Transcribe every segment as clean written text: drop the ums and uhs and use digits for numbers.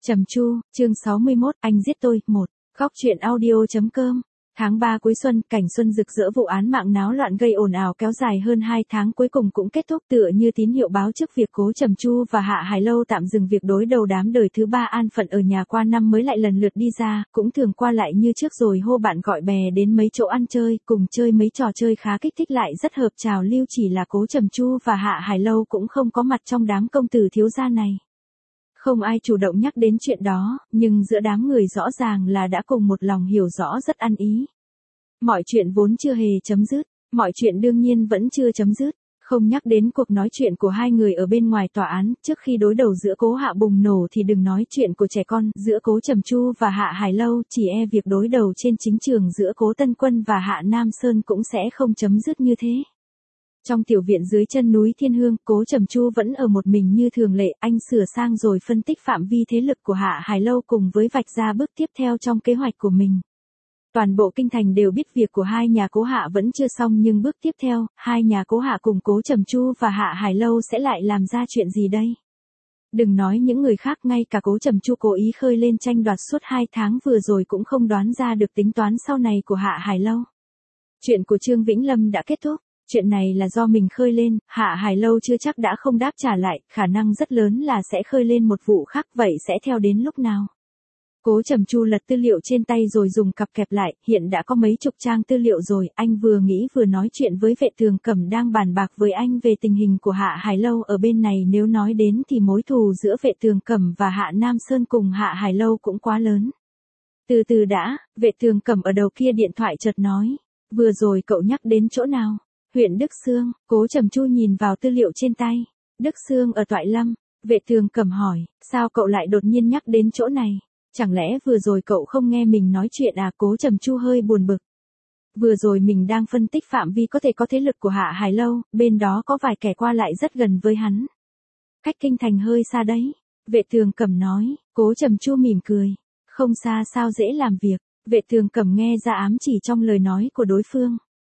Trầm Chu, chương 61, anh giết tôi, 1. Góc truyện audio.com. Tháng 3 cuối xuân, cảnh xuân rực rỡ, vụ án mạng náo loạn gây ồn ào kéo dài hơn 2 tháng cuối cùng cũng kết thúc, tựa như tín hiệu báo trước việc Cố Trầm Chu và Hạ Hải Lâu tạm dừng việc đối đầu đám đời thứ ba an phận ở nhà qua năm mới lại lần lượt đi ra, cũng thường qua lại như trước rồi hô bạn gọi bè đến mấy chỗ ăn chơi, cùng chơi mấy trò chơi khá kích thích lại rất hợp trào lưu, chỉ là Cố Trầm Chu và Hạ Hải Lâu cũng không có mặt trong đám công tử thiếu gia này. Không ai chủ động nhắc đến chuyện đó, nhưng giữa đám người rõ ràng là đã cùng một lòng hiểu rõ rất ăn ý. Mọi chuyện vốn chưa hề chấm dứt, mọi chuyện đương nhiên vẫn chưa chấm dứt. Không nhắc đến cuộc nói chuyện của hai người ở bên ngoài tòa án, trước khi đối đầu giữa Cố Hạ bùng nổ thì đừng nói chuyện của trẻ con, giữa Cố Trầm Chu và Hạ Hải Lâu, chỉ việc đối đầu trên chính trường giữa Cố Tân Quân và Hạ Nam Sơn cũng sẽ không chấm dứt như thế. Trong tiểu viện dưới chân núi Thiên Hương, Cố Trầm Chu vẫn ở một mình như thường lệ, anh sửa sang rồi phân tích phạm vi thế lực của Hạ Hải Lâu cùng với vạch ra bước tiếp theo trong kế hoạch của mình. Toàn bộ kinh thành đều biết việc của hai nhà Cố Hạ vẫn chưa xong, nhưng bước tiếp theo, hai nhà Cố Hạ cùng Cố Trầm Chu và Hạ Hải Lâu sẽ lại làm ra chuyện gì đây? Đừng nói những người khác, ngay cả Cố Trầm Chu cố ý khơi lên tranh đoạt suốt 2 tháng vừa rồi cũng không đoán ra được tính toán sau này của Hạ Hải Lâu. Chuyện của Trương Vĩnh Lâm đã kết thúc. Chuyện này là do mình khơi lên, Hạ Hải Lâu chưa chắc đã không đáp trả lại, khả năng rất lớn là sẽ khơi lên một vụ khác, vậy sẽ theo đến lúc nào? Cố Trầm Chu lật tư liệu trên tay rồi dùng cặp kẹp lại, hiện đã có mấy chục trang tư liệu rồi, anh vừa nghĩ vừa nói chuyện với Vệ Tường Cẩm đang bàn bạc với anh về tình hình của Hạ Hải Lâu ở bên này, nếu nói đến thì mối thù giữa Vệ Tường Cẩm và Hạ Nam Sơn cùng Hạ Hải Lâu cũng quá lớn. Từ từ đã, Vệ Tường Cẩm ở đầu kia điện thoại chợt nói, vừa rồi cậu nhắc đến chỗ nào? Huyện Đức Xương. Cố Trầm Chu nhìn vào tư liệu trên tay. Đức Xương ở Toại Lâm. Vệ Tường Cẩm hỏi, sao cậu lại đột nhiên nhắc đến chỗ này? Chẳng lẽ vừa rồi cậu không nghe mình nói chuyện à? Cố Trầm Chu hơi buồn bực. Vừa rồi mình đang phân tích phạm vi có thể có thế lực của Hạ Hải Lâu, bên đó có vài kẻ qua lại rất gần với hắn. Cách kinh thành hơi xa đấy. Vệ Tường Cẩm nói. Cố Trầm Chu mỉm cười. Không xa sao dễ làm việc. Vệ Tường Cẩm nghe ra ám chỉ trong lời nói của đối phương.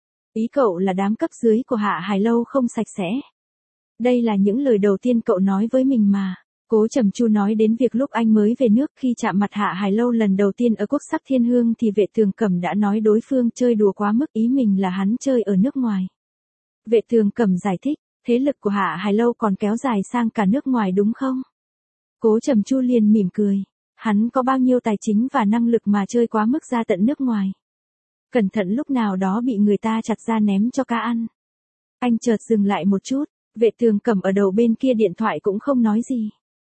Ý cậu là đám cấp dưới của Hạ Hải Lâu không sạch sẽ. Đây là những lời đầu tiên cậu nói với mình mà. Cố Trầm Chu nói đến việc lúc anh mới về nước, khi chạm mặt Hạ Hải Lâu lần đầu tiên ở Quốc Sắc Thiên Hương thì Vệ Tường Cẩm đã nói đối phương chơi đùa quá mức, ý mình là hắn chơi ở nước ngoài. Vệ Tường Cẩm giải thích, thế lực của Hạ Hải Lâu còn kéo dài sang cả nước ngoài đúng không? Cố Trầm Chu liền mỉm cười. Hắn có bao nhiêu tài chính và năng lực mà chơi quá mức ra tận nước ngoài? Cẩn thận lúc nào đó bị người ta chặt ra ném cho cá ăn. Anh chợt dừng lại một chút, Vệ Tường Cẩm ở đầu bên kia điện thoại cũng không nói gì.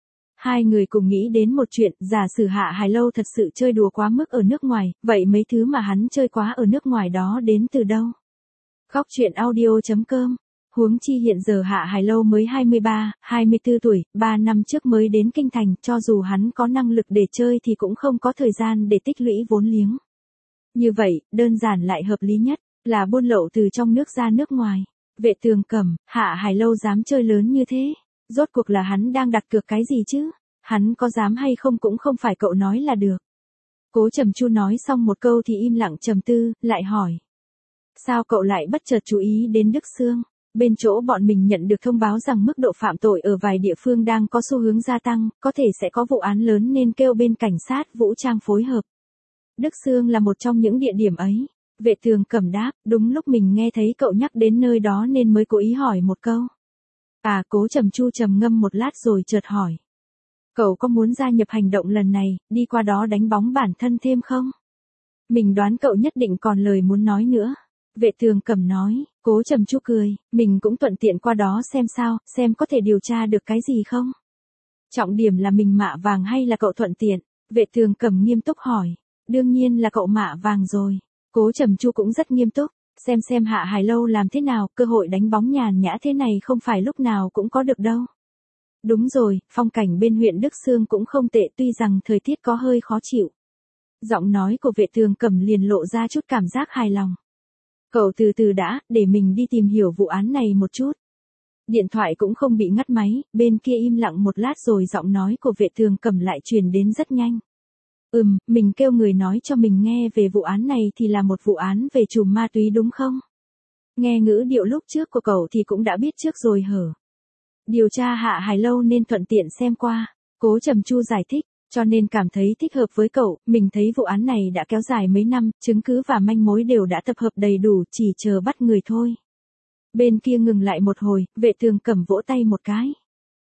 Hai người cùng nghĩ đến một chuyện, giả sử Hạ Hải Lâu thật sự chơi đùa quá mức ở nước ngoài, vậy mấy thứ mà hắn chơi quá ở nước ngoài đó đến từ đâu? Góc truyện audio.com. Huống chi hiện giờ Hạ Hải Lâu mới 23, 24 tuổi, 3 năm trước mới đến kinh thành, cho dù hắn có năng lực để chơi thì cũng không có thời gian để tích lũy vốn liếng. Như vậy, đơn giản lại hợp lý nhất, là buôn lậu từ trong nước ra nước ngoài. Vệ Tường Cẩm, Hạ Hải Lâu dám chơi lớn như thế. Rốt cuộc là hắn đang đặt cược cái gì chứ? Hắn có dám hay không cũng không phải cậu nói là được. Cố Trầm Chu nói xong một câu thì im lặng trầm tư, lại hỏi. Sao cậu lại bất chợt chú ý đến Đức Xương? Bên chỗ bọn mình nhận được thông báo rằng mức độ phạm tội ở vài địa phương đang có xu hướng gia tăng, có thể sẽ có vụ án lớn nên kêu bên cảnh sát vũ trang phối hợp. Đức Xương là một trong những địa điểm ấy. Vệ Tường Cẩm đáp, đúng lúc mình nghe thấy cậu nhắc đến nơi đó nên mới cố ý hỏi một câu. À, Cố Trầm Chu trầm ngâm một lát rồi chợt hỏi. Cậu có muốn gia nhập hành động lần này, đi qua đó đánh bóng bản thân thêm không? Mình đoán cậu nhất định còn lời muốn nói nữa. Vệ Tường Cẩm nói. Cố Trầm Chu cười, mình cũng thuận tiện qua đó xem sao, xem có thể điều tra được cái gì không? Trọng điểm là mình mạ vàng hay là cậu thuận tiện? Vệ Tường Cẩm nghiêm túc hỏi. Đương nhiên là cậu mạ vàng rồi. Cố Trầm Chu cũng rất nghiêm túc. Xem Hạ Hải Lâu làm thế nào, cơ hội đánh bóng nhàn nhã thế này không phải lúc nào cũng có được đâu. Đúng rồi, phong cảnh bên huyện Đức Xương cũng không tệ, tuy rằng thời tiết có hơi khó chịu. Giọng nói của Vệ Tường Cẩm liền lộ ra chút cảm giác hài lòng. Cậu từ từ đã, để mình đi tìm hiểu vụ án này một chút. Điện thoại cũng không bị ngắt máy, bên kia im lặng một lát rồi giọng nói của Vệ Tường Cẩm lại truyền đến rất nhanh. Mình kêu người nói cho mình nghe về vụ án này thì là một vụ án về trùm ma túy đúng không? Nghe ngữ điệu lúc trước của cậu thì cũng đã biết trước rồi hở. Điều tra Hạ Hải Lâu nên thuận tiện xem qua. Cố Trầm Chu giải thích, Cho nên cảm thấy thích hợp với cậu, mình thấy vụ án này đã kéo dài mấy năm, chứng cứ và manh mối đều đã tập hợp đầy đủ, chỉ chờ bắt người thôi. Bên kia ngừng lại một hồi, Vệ Tường Cẩm vỗ tay một cái.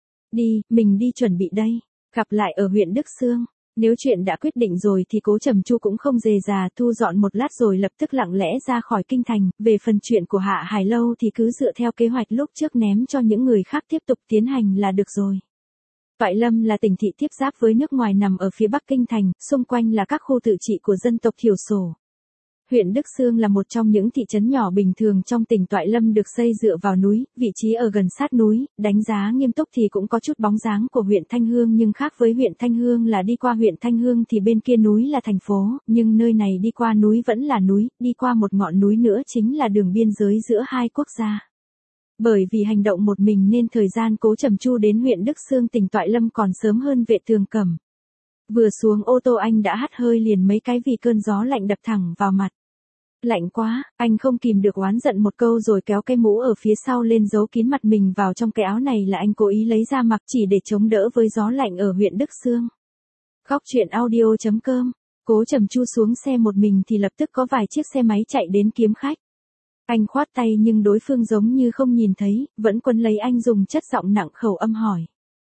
Đi, mình đi chuẩn bị đây. Gặp lại ở huyện Đức Xương. Nếu chuyện đã quyết định rồi thì Cố Trầm Chu cũng không dề dà, thu dọn một lát rồi lập tức lặng lẽ ra khỏi kinh thành. Về phần chuyện của Hạ Hải Lâu thì cứ dựa theo kế hoạch lúc trước ném cho những người khác tiếp tục tiến hành là được rồi. Toại Lâm là tỉnh thị tiếp giáp với nước ngoài nằm ở phía bắc kinh thành, xung quanh là các khu tự trị của dân tộc thiểu số. Huyện Đức Xương là một trong những thị trấn nhỏ bình thường trong tỉnh Toại Lâm được xây dựa vào núi, vị trí ở gần sát núi, đánh giá nghiêm túc thì cũng có chút bóng dáng của huyện Thanh Hương nhưng khác với huyện Thanh Hương là đi qua huyện Thanh Hương thì bên kia núi là thành phố, nhưng nơi này đi qua núi vẫn là núi, đi qua một ngọn núi nữa chính là đường biên giới giữa hai quốc gia. Bởi vì hành động một mình nên thời gian Cố Trầm Chu đến huyện Đức Xương tỉnh Toại Lâm còn sớm hơn Vệ Tường Cẩm. Vừa xuống ô tô anh đã hắt hơi liền mấy cái vì cơn gió lạnh đập thẳng vào mặt. Lạnh quá, anh không kìm được oán giận một câu rồi kéo cái mũ ở phía sau lên giấu kín mặt mình vào trong cái áo này là anh cố ý lấy ra mặc chỉ để chống đỡ với gió lạnh ở huyện Đức Xương. Góc truyện audio.com. Cố Trầm Chu xuống xe một mình thì lập tức có vài chiếc xe máy chạy đến kiếm khách. Anh khoát tay nhưng đối phương giống như không nhìn thấy, vẫn quấn lấy anh dùng chất giọng nặng khẩu âm hỏi.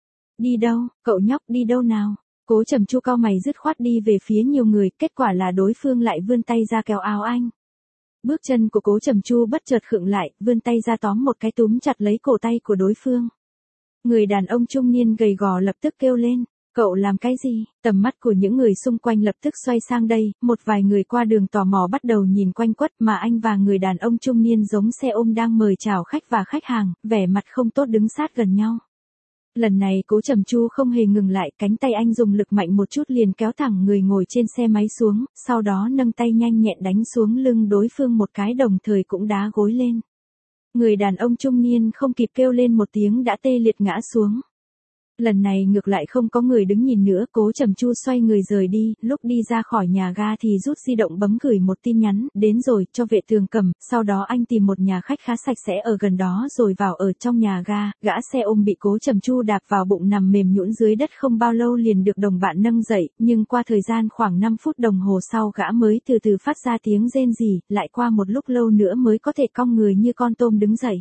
Đi đâu, cậu nhóc đi đâu nào? Cố Trầm Chu cau mày dứt khoát đi về phía nhiều người, kết quả là đối phương lại vươn tay ra kéo áo anh. Bước chân của Cố Trầm Chu bất chợt khựng lại, vươn tay ra tóm một cái túm chặt lấy cổ tay của đối phương. Người đàn ông trung niên gầy gò lập tức kêu lên, cậu làm cái gì? Tầm mắt của những người xung quanh lập tức xoay sang đây, một vài người qua đường tò mò bắt đầu nhìn quanh quất mà anh và người đàn ông trung niên giống xe ôm đang mời chào khách và khách hàng, vẻ mặt không tốt đứng sát gần nhau. Lần này Cố Trầm Chu không hề ngừng lại, cánh tay anh dùng lực mạnh một chút liền kéo thẳng người ngồi trên xe máy xuống, sau đó nâng tay nhanh nhẹn đánh xuống lưng đối phương một cái đồng thời cũng đá gối lên. Người đàn ông trung niên không kịp kêu lên một tiếng đã tê liệt ngã xuống. Lần này ngược lại không có người đứng nhìn nữa, Cố Trầm Chu xoay người rời đi, lúc đi ra khỏi nhà ga thì rút di động bấm gửi một tin nhắn, đến rồi, cho Vệ Tường Cẩm, sau đó anh tìm một nhà khách khá sạch sẽ ở gần đó rồi vào ở trong nhà ga, gã xe ôm bị Cố Trầm Chu đạp vào bụng nằm mềm nhũn dưới đất không bao lâu liền được đồng bạn nâng dậy, nhưng qua thời gian khoảng 5 phút đồng hồ sau gã mới từ từ phát ra tiếng rên rỉ, lại qua một lúc lâu nữa mới có thể cong người như con tôm đứng dậy.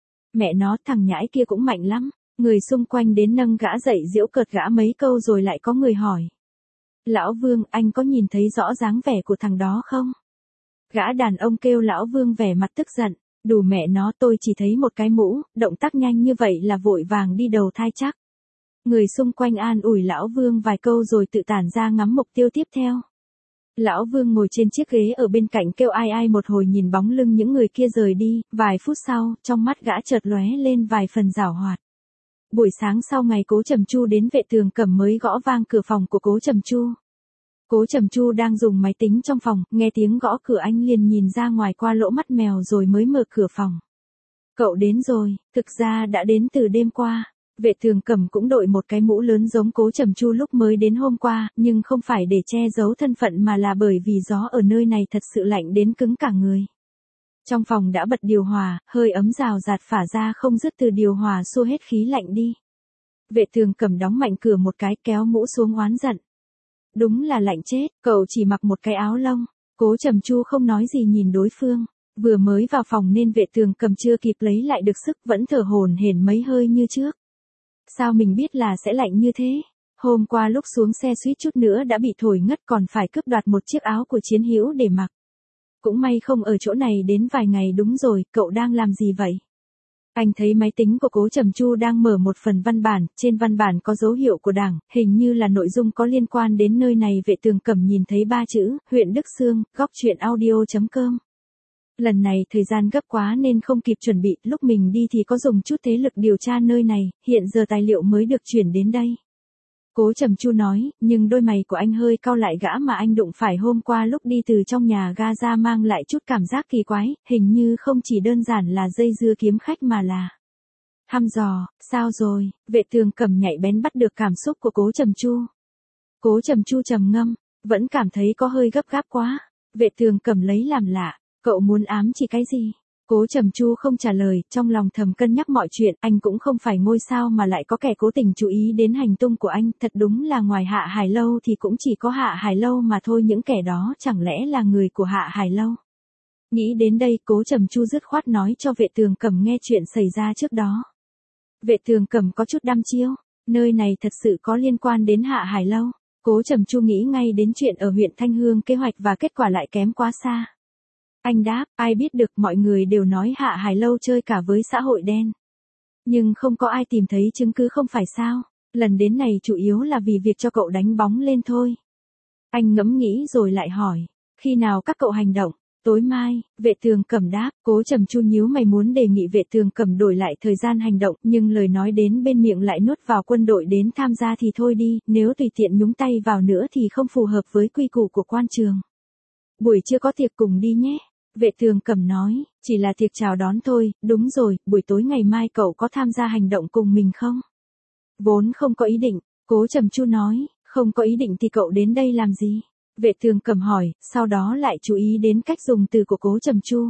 Mẹ nó, thằng nhãi kia cũng mạnh lắm. Người xung quanh đến nâng gã dậy giễu cợt gã mấy câu rồi lại có người hỏi. Lão Vương, anh có nhìn thấy rõ dáng vẻ của thằng đó không? Gã đàn ông kêu Lão Vương vẻ mặt tức giận. Đủ mẹ nó, tôi chỉ thấy một cái mũ, động tác nhanh như vậy là vội vàng đi đầu thai chắc. Người xung quanh an ủi Lão Vương vài câu rồi tự tản ra ngắm mục tiêu tiếp theo. Lão Vương ngồi trên chiếc ghế ở bên cạnh kêu ai ai một hồi nhìn bóng lưng những người kia rời đi, vài phút sau, trong mắt gã chợt lóe lên vài phần giảo hoạt. Buổi sáng sau ngày Cố Trầm Chu đến Vệ Tường Cẩm mới gõ vang cửa phòng của Cố Trầm Chu. Cố Trầm Chu đang dùng máy tính trong phòng, nghe tiếng gõ cửa anh liền nhìn ra ngoài qua lỗ mắt mèo rồi mới mở cửa phòng. Cậu đến rồi, thực ra đã đến từ đêm qua. Vệ Tường Cẩm cũng đội một cái mũ lớn giống Cố Trầm Chu lúc mới đến hôm qua, nhưng không phải để che giấu thân phận mà là bởi vì gió ở nơi này thật sự lạnh đến cứng cả người. Trong phòng đã bật điều hòa, hơi ấm rào rạt phả ra không dứt từ điều hòa xua hết khí lạnh đi. Vệ Tường Cẩm đóng mạnh cửa một cái kéo mũ xuống oán giận. Đúng là lạnh chết, cậu chỉ mặc một cái áo lông. Cố Trầm Chu không nói gì nhìn đối phương. Vừa mới vào phòng nên Vệ Tường Cẩm chưa kịp lấy lại được sức vẫn thở hổn hển mấy hơi như trước. Sao mình biết là sẽ lạnh như thế? Hôm qua lúc xuống xe suýt chút nữa đã bị thổi ngất còn phải cướp đoạt một chiếc áo của Chiến Hữu để mặc. Cũng may không ở chỗ này đến vài ngày. Đúng rồi, cậu đang làm gì vậy? Anh thấy máy tính của Cố Trầm Chu đang mở một phần văn bản, trên văn bản có dấu hiệu của Đảng, hình như là nội dung có liên quan đến nơi này. Vệ Tường Cẩm nhìn thấy 3 chữ, huyện Đức Xương, góc truyện audio.com. Lần này thời gian gấp quá nên không kịp chuẩn bị, lúc mình đi thì có dùng chút thế lực điều tra nơi này, hiện giờ tài liệu mới được chuyển đến đây. Cố Trầm Chu nói, nhưng đôi mày của anh hơi cau lại, gã mà anh đụng phải hôm qua lúc đi từ trong nhà ga ra mang lại chút cảm giác kỳ quái, hình như không chỉ đơn giản là dây dưa kiếm khách mà là thăm dò. Sao rồi? Vệ Tường Cẩm nhạy bén bắt được cảm xúc của Cố Trầm Chu. Cố Trầm Chu trầm ngâm, vẫn cảm thấy có hơi gấp gáp quá. Vệ Tường Cẩm lấy làm lạ, cậu muốn ám chỉ cái gì? Cố Trầm Chu không trả lời, trong lòng thầm cân nhắc mọi chuyện, anh cũng không phải ngôi sao mà lại có kẻ cố tình chú ý đến hành tung của anh, thật đúng là ngoài Hạ Hải Lâu thì cũng chỉ có Hạ Hải Lâu mà thôi, những kẻ đó chẳng lẽ là người của Hạ Hải Lâu. Nghĩ đến đây, Cố Trầm Chu dứt khoát nói cho Vệ Tường Cẩm nghe chuyện xảy ra trước đó. Vệ Tường Cẩm có chút đăm chiêu, nơi này thật sự có liên quan đến Hạ Hải Lâu. Cố Trầm Chu nghĩ ngay đến chuyện ở huyện Thanh Hương kế hoạch và kết quả lại kém quá xa. Anh đáp, ai biết được, mọi người đều nói Hạ Hải Lâu chơi cả với xã hội đen. Nhưng không có ai tìm thấy chứng cứ không phải sao, lần đến này chủ yếu là vì việc cho cậu đánh bóng lên thôi. Anh ngẫm nghĩ rồi lại hỏi, khi nào các cậu hành động? Tối mai, Vệ Tường Cẩm đáp. Cố Trầm Chu nhíu mày muốn đề nghị Vệ Tường Cẩm đổi lại thời gian hành động, nhưng lời nói đến bên miệng lại nuốt vào quân đội đến tham gia thì thôi đi, nếu tùy tiện nhúng tay vào nữa thì không phù hợp với quy củ của quan trường. Buổi trưa có tiệc cùng đi nhé. Vệ Tường Cẩm nói, chỉ là tiệc chào đón thôi, đúng rồi, buổi tối ngày mai cậu có tham gia hành động cùng mình không? Vốn không có ý định, Cố Trầm Chu nói, không có ý định thì cậu đến đây làm gì? Vệ Tường Cẩm hỏi, sau đó lại chú ý đến cách dùng từ của Cố Trầm Chu.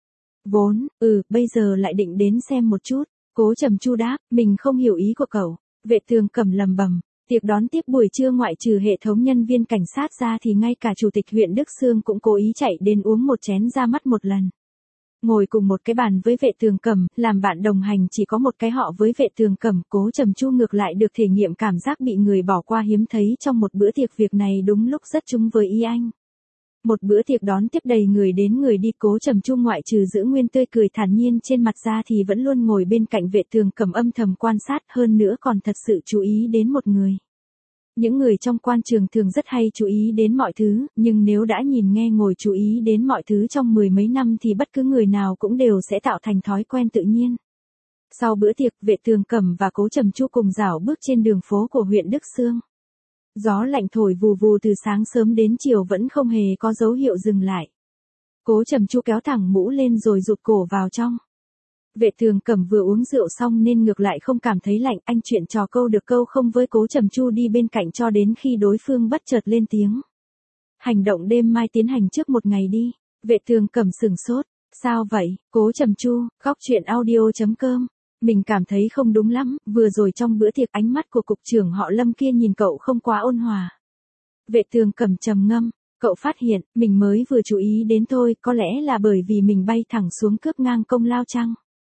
Vốn, bây giờ lại định đến xem một chút. Cố Trầm Chu đáp, mình không hiểu ý của cậu. Vệ Tường Cẩm lầm bầm, tiệc đón tiếp buổi trưa ngoại trừ hệ thống nhân viên cảnh sát ra thì ngay cả chủ tịch huyện Đức Xương cũng cố ý chạy đến uống một chén ra mắt một lần. Ngồi cùng một cái bàn với Vệ Tường Cẩm, làm bạn đồng hành chỉ có một cái họ với Vệ Tường Cẩm, Cố Trầm Chu ngược lại được thể nghiệm cảm giác bị người bỏ qua hiếm thấy trong một bữa tiệc, việc này đúng lúc rất trúng với ý anh. Một bữa tiệc đón tiếp đầy người đến người đi, Cố Trầm Chu ngoại trừ giữ nguyên tươi cười thản nhiên trên mặt ra thì vẫn luôn ngồi bên cạnh Vệ Tường Cẩm âm thầm quan sát, hơn nữa còn thật sự chú ý đến một người. Những người trong quan trường thường rất hay chú ý đến mọi thứ, nhưng nếu đã nhìn nghe ngồi chú ý đến mọi thứ trong mười mấy năm thì bất cứ người nào cũng đều sẽ tạo thành thói quen tự nhiên. Sau bữa tiệc, Vệ Tường Cẩm và Cố Trầm Chu cùng rảo bước trên đường phố của huyện Đức Xương. Gió lạnh thổi vù vù từ sáng sớm đến chiều vẫn không hề có dấu hiệu dừng lại. Cố Trầm Chu kéo thẳng mũ lên rồi rụt cổ vào trong. Vệ Tường Cẩm vừa uống rượu xong nên ngược lại không cảm thấy lạnh, anh chuyện trò câu được câu không với Cố Trầm Chu đi bên cạnh cho đến khi đối phương bất chợt lên tiếng. Hành động đêm mai tiến hành trước một ngày đi. Vệ Tường Cẩm sửng sốt, sao vậy? Cố Trầm Chu, góc truyện audio.com. Mình cảm thấy không đúng lắm, vừa rồi trong bữa tiệc ánh mắt của cục trưởng họ Lâm kia nhìn cậu không quá ôn hòa. Vệ Tường Cẩm trầm ngâm, cậu phát hiện, mình mới vừa chú ý đến thôi, có lẽ là bởi vì mình bay thẳng xuống cướp ngang công lao chăng?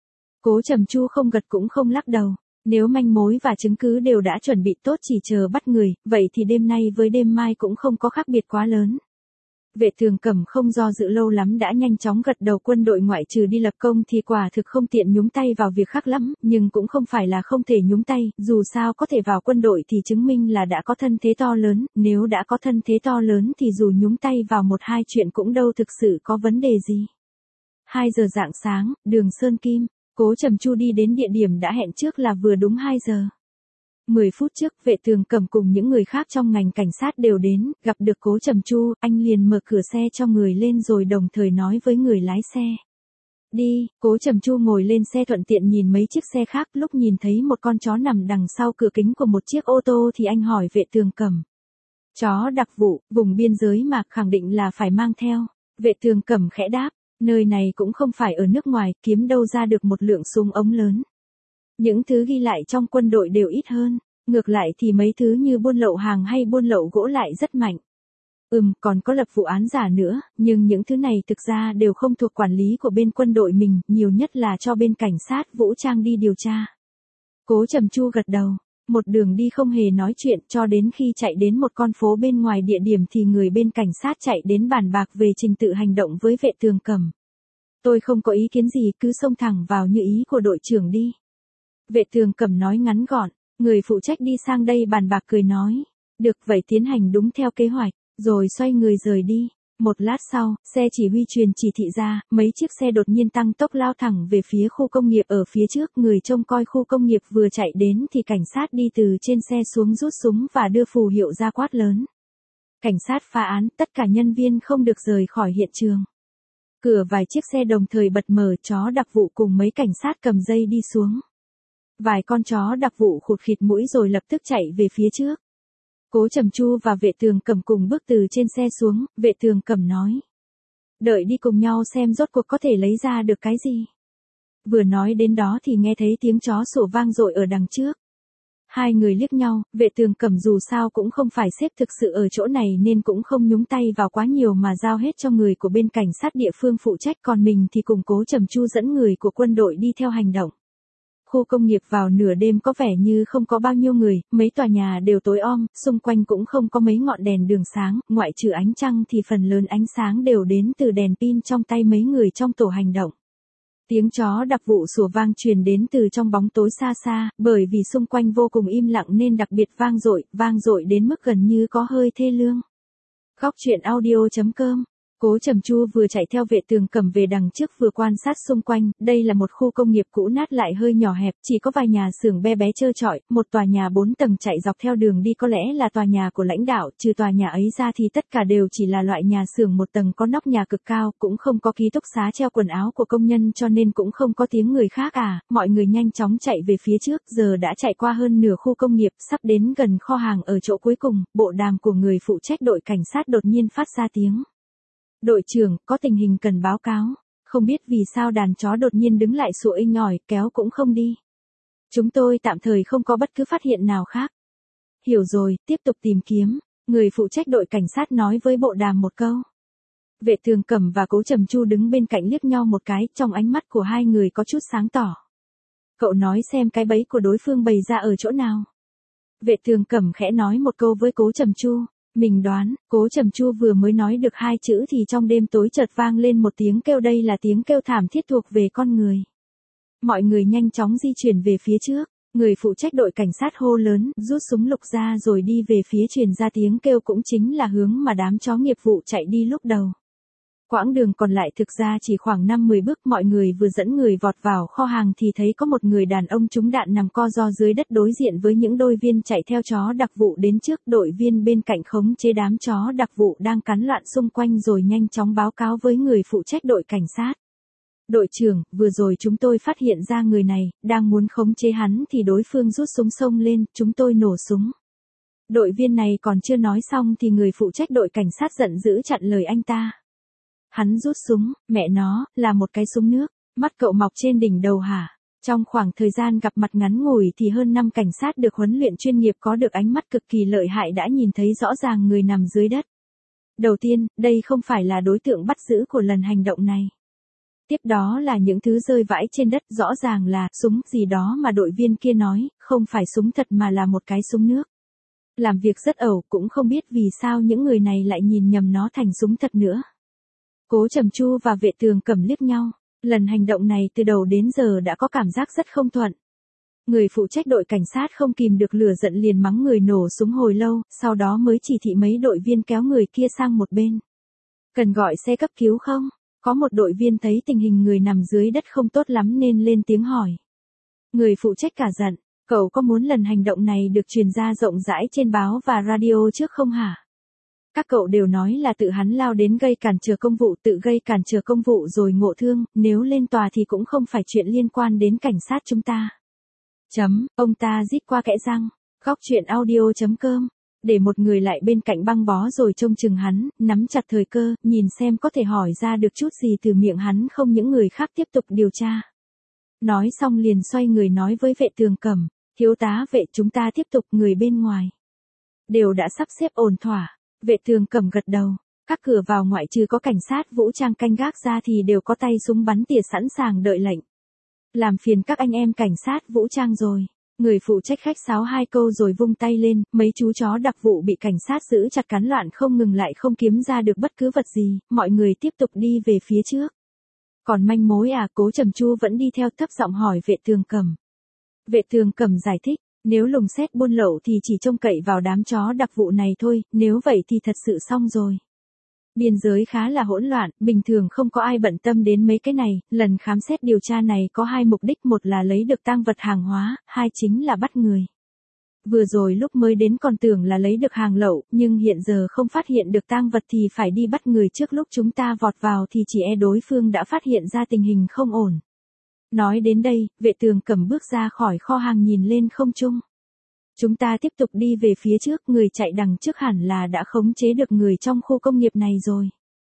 Cố Trầm Chu không gật cũng không lắc đầu, nếu manh mối và chứng cứ đều đã chuẩn bị tốt chỉ chờ bắt người, vậy thì đêm nay với đêm mai cũng không có khác biệt quá lớn. Vệ Tường Cẩm không do dự lâu lắm đã nhanh chóng gật đầu, quân đội ngoại trừ đi lập công thì quả thực không tiện nhúng tay vào việc khác lắm, nhưng cũng không phải là không thể nhúng tay, dù sao có thể vào quân đội thì chứng minh là đã có thân thế to lớn, nếu đã có thân thế to lớn thì dù nhúng tay vào một hai chuyện cũng đâu thực sự có vấn đề gì. 2 giờ rạng sáng, đường Sơn Kim, Cố Trầm Chu đi đến địa điểm đã hẹn trước là vừa đúng 2 giờ. 10 phút trước, Vệ Tường Cẩm cùng những người khác trong ngành cảnh sát đều đến, gặp được Cố Trầm Chu, anh liền mở cửa xe cho người lên rồi đồng thời nói với người lái xe. Đi, Cố Trầm Chu ngồi lên xe thuận tiện nhìn mấy chiếc xe khác, lúc nhìn thấy một con chó nằm đằng sau cửa kính của một chiếc ô tô thì anh hỏi Vệ Tường Cẩm. Chó đặc vụ, vùng biên giới mà, khẳng định là phải mang theo. Vệ Tường Cẩm khẽ đáp, nơi này cũng không phải ở nước ngoài, kiếm đâu ra được một lượng súng ống lớn. Những thứ ghi lại trong quân đội đều ít hơn, ngược lại thì mấy thứ như buôn lậu hàng hay buôn lậu gỗ lại rất mạnh. Còn có lập vụ án giả nữa, nhưng những thứ này thực ra đều không thuộc quản lý của bên quân đội mình, nhiều nhất là cho bên cảnh sát vũ trang đi điều tra. Cố Trầm Chu gật đầu, một đường đi không hề nói chuyện cho đến khi chạy đến một con phố bên ngoài địa điểm thì người bên cảnh sát chạy đến bàn bạc về trình tự hành động với Vệ Tường Cẩm. Tôi không có ý kiến gì, cứ xông thẳng vào như ý của đội trưởng đi. Vệ Tường Cẩm nói ngắn gọn, người phụ trách đi sang đây bàn bạc cười nói, được vậy tiến hành đúng theo kế hoạch, rồi xoay người rời đi. Một lát sau, xe chỉ huy truyền chỉ thị ra, mấy chiếc xe đột nhiên tăng tốc lao thẳng về phía khu công nghiệp ở phía trước, người trông coi khu công nghiệp vừa chạy đến thì cảnh sát đi từ trên xe xuống rút súng và đưa phù hiệu ra quát lớn. Cảnh sát phá án, tất cả nhân viên không được rời khỏi hiện trường. Cửa vài chiếc xe đồng thời bật mở, chó đặc vụ cùng mấy cảnh sát cầm dây đi xuống. Vài con chó đặc vụ khụt khịt mũi rồi lập tức chạy về phía trước. Cố Trầm Chu và Vệ Tường Cẩm cùng bước từ trên xe xuống, Vệ Tường Cẩm nói. Đợi đi cùng nhau xem rốt cuộc có thể lấy ra được cái gì. Vừa nói đến đó thì nghe thấy tiếng chó sủa vang dội ở đằng trước. Hai người liếc nhau, Vệ Tường Cẩm dù sao cũng không phải sếp thực sự ở chỗ này nên cũng không nhúng tay vào quá nhiều mà giao hết cho người của bên cảnh sát địa phương phụ trách, còn mình thì cùng Cố Trầm Chu dẫn người của quân đội đi theo hành động. Khu công nghiệp vào nửa đêm có vẻ như không có bao nhiêu người, mấy tòa nhà đều tối om, xung quanh cũng không có mấy ngọn đèn đường sáng, ngoại trừ ánh trăng thì phần lớn ánh sáng đều đến từ đèn pin trong tay mấy người trong tổ hành động. Tiếng chó đặc vụ sủa vang truyền đến từ trong bóng tối xa xa, bởi vì xung quanh vô cùng im lặng nên đặc biệt vang dội đến mức gần như có hơi thê lương. Góc truyện audio.com. Cố Trầm Chu vừa chạy theo Vệ Tường Cẩm về đằng trước vừa quan sát xung quanh, đây là một khu công nghiệp cũ nát lại hơi nhỏ hẹp, chỉ có vài nhà xưởng be bé trơ trọi, một tòa nhà 4 tầng chạy dọc theo đường đi có lẽ là tòa nhà của lãnh đạo, trừ tòa nhà ấy ra thì tất cả đều chỉ là loại nhà xưởng một tầng có nóc nhà cực cao, cũng không có ký túc xá treo quần áo của công nhân cho nên cũng không có tiếng người khác mọi người nhanh chóng chạy về phía trước, giờ đã chạy qua hơn nửa khu công nghiệp, sắp đến gần kho hàng ở chỗ cuối cùng, bộ đàm của người phụ trách đội cảnh sát đột nhiên phát ra tiếng. Đội trưởng, có tình hình cần báo cáo. Không biết vì sao đàn chó đột nhiên đứng lại sủa inh ỏi, kéo cũng không đi. Chúng tôi tạm thời không có bất cứ phát hiện nào khác. Hiểu rồi, tiếp tục tìm kiếm. Người phụ trách đội cảnh sát nói với bộ đàm một câu. Vệ Tường Cẩm và Cố Trầm Chu đứng bên cạnh liếc nhau một cái, trong ánh mắt của hai người có chút sáng tỏ. Cậu nói xem cái bẫy của đối phương bày ra ở chỗ nào. Vệ Tường Cẩm khẽ nói một câu với Cố Trầm Chu. Mình đoán, Cố Trầm Chu vừa mới nói được 2 chữ thì trong đêm tối chợt vang lên một tiếng kêu, đây là tiếng kêu thảm thiết thuộc về con người. Mọi người nhanh chóng di chuyển về phía trước, người phụ trách đội cảnh sát hô lớn, rút súng lục ra rồi đi về phía truyền ra tiếng kêu, cũng chính là hướng mà đám chó nghiệp vụ chạy đi lúc đầu. Quãng đường còn lại thực ra chỉ khoảng 5-10 bước, mọi người vừa dẫn người vọt vào kho hàng thì thấy có một người đàn ông trúng đạn nằm co ro dưới đất đối diện với những đôi viên chạy theo chó đặc vụ đến trước. Đội viên bên cạnh khống chế đám chó đặc vụ đang cắn loạn xung quanh rồi nhanh chóng báo cáo với người phụ trách đội cảnh sát. Đội trưởng, vừa rồi chúng tôi phát hiện ra người này, đang muốn khống chế hắn thì đối phương rút súng xông lên, chúng tôi nổ súng. Đội viên này còn chưa nói xong thì người phụ trách đội cảnh sát giận dữ chặn lời anh ta. Hắn rút súng, mẹ nó, là một cái súng nước, mắt cậu mọc trên đỉnh đầu hả? Trong khoảng thời gian gặp mặt ngắn ngủi thì hơn 5 cảnh sát được huấn luyện chuyên nghiệp có được ánh mắt cực kỳ lợi hại đã nhìn thấy rõ ràng người nằm dưới đất. Đầu tiên, đây không phải là đối tượng bắt giữ của lần hành động này. Tiếp đó là những thứ rơi vãi trên đất, rõ ràng là súng gì đó mà đội viên kia nói, không phải súng thật mà là một cái súng nước. Làm việc rất ẩu, cũng không biết vì sao những người này lại nhìn nhầm nó thành súng thật nữa. Cố Trầm Chu và Vệ Tường Cẩm liếc nhau, lần hành động này từ đầu đến giờ đã có cảm giác rất không thuận. Người phụ trách đội cảnh sát không kìm được lửa giận liền mắng người nổ súng hồi lâu, sau đó mới chỉ thị mấy đội viên kéo người kia sang một bên. Cần gọi xe cấp cứu không? Có một đội viên thấy tình hình người nằm dưới đất không tốt lắm nên lên tiếng hỏi. Người phụ trách cả giận, cậu có muốn lần hành động này được truyền ra rộng rãi trên báo và radio trước không hả? Các cậu đều nói là tự hắn lao đến gây cản trở công vụ, tự gây cản trở công vụ rồi ngộ thương, nếu lên tòa thì cũng không phải chuyện liên quan đến cảnh sát chúng ta. Ông ta rít qua kẽ răng. Góc truyện audio.com. Để một người lại bên cạnh băng bó rồi trông chừng hắn, nắm chặt thời cơ, nhìn xem có thể hỏi ra được chút gì từ miệng hắn không, những người khác tiếp tục điều tra. Nói xong liền xoay người nói với Vệ Tường Cẩm, thiếu tá Vệ, chúng ta tiếp tục, người bên ngoài đều đã sắp xếp ổn thỏa. Vệ Tường Cẩm gật đầu, các cửa vào ngoại trừ có cảnh sát vũ trang canh gác ra thì đều có tay súng bắn tỉa sẵn sàng đợi lệnh. Làm phiền các anh em cảnh sát vũ trang rồi. Người phụ trách khách sáo 2 câu rồi vung tay lên, mấy chú chó đặc vụ bị cảnh sát giữ chặt cắn loạn không ngừng lại không kiếm ra được bất cứ vật gì, mọi người tiếp tục đi về phía trước. Còn manh mối à? Cố Trầm Chu vẫn đi theo, thấp giọng hỏi Vệ Tường Cẩm. Vệ Tường Cẩm giải thích, nếu lùng xét buôn lậu thì chỉ trông cậy vào đám chó đặc vụ này thôi, nếu vậy thì thật sự xong rồi. Biên giới khá là hỗn loạn, bình thường không có ai bận tâm đến mấy cái này, lần khám xét điều tra này có 2 mục đích, một là lấy được tang vật hàng hóa, 2 chính là bắt người. Vừa rồi lúc mới đến còn tưởng là lấy được hàng lậu, nhưng hiện giờ không phát hiện được tang vật thì phải đi bắt người trước, lúc chúng ta vọt vào thì chỉ đối phương đã phát hiện ra tình hình không ổn. Nói đến đây, Vệ Tường Cẩm bước ra khỏi kho hàng nhìn lên không trung. Chúng ta tiếp tục đi về phía trước, người chạy đằng trước hẳn là đã khống chế được người trong khu công nghiệp này rồi.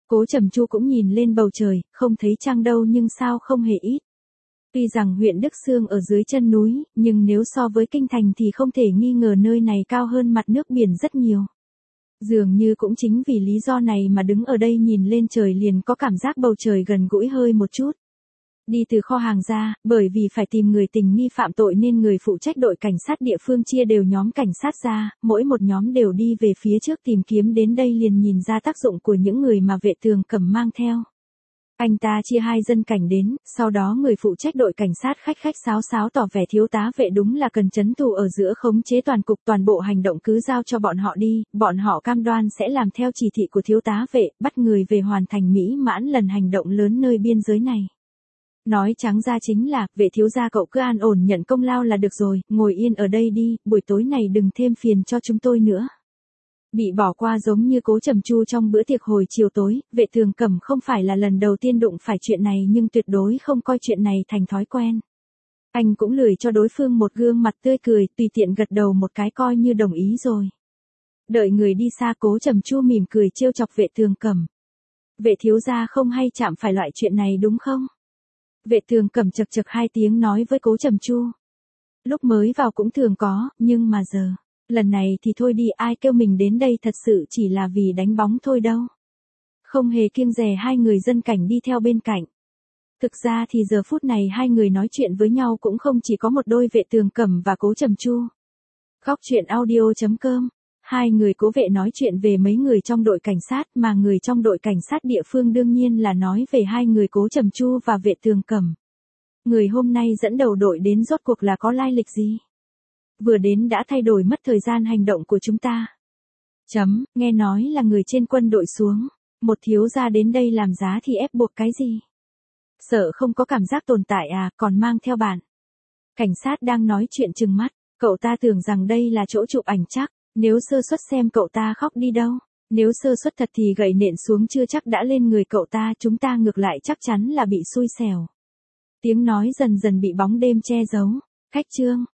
Cố Trầm Chu cũng nhìn lên bầu trời, không thấy trăng đâu nhưng sao không hề ít. Tuy rằng huyện Đức Xương ở dưới chân núi, nhưng nếu so với kinh thành thì không thể nghi ngờ nơi này cao hơn mặt nước biển rất nhiều. Dường như cũng chính vì lý do này mà đứng ở đây nhìn lên trời liền có cảm giác bầu trời gần gũi hơi một chút. Đi từ kho hàng ra, bởi vì phải tìm người tình nghi phạm tội nên người phụ trách đội cảnh sát địa phương chia đều nhóm cảnh sát ra, mỗi một nhóm đều đi về phía trước tìm kiếm, đến đây liền nhìn ra tác dụng của những người mà Vệ Tường Cẩm mang theo. Anh ta chia 2 dân cảnh đến, sau đó người phụ trách đội cảnh sát khách sáo sáo tỏ vẻ thiếu tá Vệ đúng là cần trấn thủ ở giữa khống chế toàn cục, toàn bộ hành động cứ giao cho bọn họ đi, bọn họ cam đoan sẽ làm theo chỉ thị của thiếu tá Vệ, bắt người về hoàn thành mỹ mãn lần hành động lớn nơi biên giới này. Nói trắng ra chính là, Vệ thiếu gia cậu cứ an ổn nhận công lao là được rồi, ngồi yên ở đây đi, buổi tối này đừng thêm phiền cho chúng tôi nữa. Bị bỏ qua giống như Cố Trầm Chu trong bữa tiệc hồi chiều tối, Vệ Tường Cẩm không phải là lần đầu tiên đụng phải chuyện này nhưng tuyệt đối không coi chuyện này thành thói quen. Anh cũng lười cho đối phương một gương mặt tươi cười, tùy tiện gật đầu một cái coi như đồng ý rồi. Đợi người đi xa, Cố Trầm Chu mỉm cười trêu chọc Vệ Tường Cẩm. Vệ thiếu gia không hay chạm phải loại chuyện này đúng không? Vệ Tường Cẩm chật chật 2 tiếng nói với Cố Trầm Chu. Lúc mới vào cũng thường có, nhưng mà giờ, lần này thì thôi đi, ai kêu mình đến đây thật sự chỉ là vì đánh bóng thôi đâu. Không hề kiêng dè 2 người dân cảnh đi theo bên cạnh. Thực ra thì giờ phút này 2 người nói chuyện với nhau cũng không chỉ có một đôi, Vệ Tường Cẩm và Cố Trầm Chu. Góc truyện audio.com. 2 người Cố Vệ nói chuyện về mấy người trong đội cảnh sát, mà người trong đội cảnh sát địa phương đương nhiên là nói về 2 người Cố Trầm Chu và Vệ Tường Cẩm. Người hôm nay dẫn đầu đội đến rốt cuộc là có lai lịch gì? Vừa đến đã thay đổi mất thời gian hành động của chúng ta. Nghe nói là người trên quân đội xuống. Một thiếu gia đến đây làm giá thì ép buộc cái gì? Sợ không có cảm giác tồn tại à, còn mang theo bạn. Cảnh sát đang nói chuyện trừng mắt. Cậu ta tưởng rằng đây là chỗ chụp ảnh chắc. Nếu sơ suất xem cậu ta khóc đi đâu. Nếu sơ suất thật thì gậy nện xuống chưa chắc đã lên người cậu ta, chúng ta ngược lại chắc chắn là bị xui xẻo. Tiếng nói dần dần bị bóng đêm che giấu. Khách trương.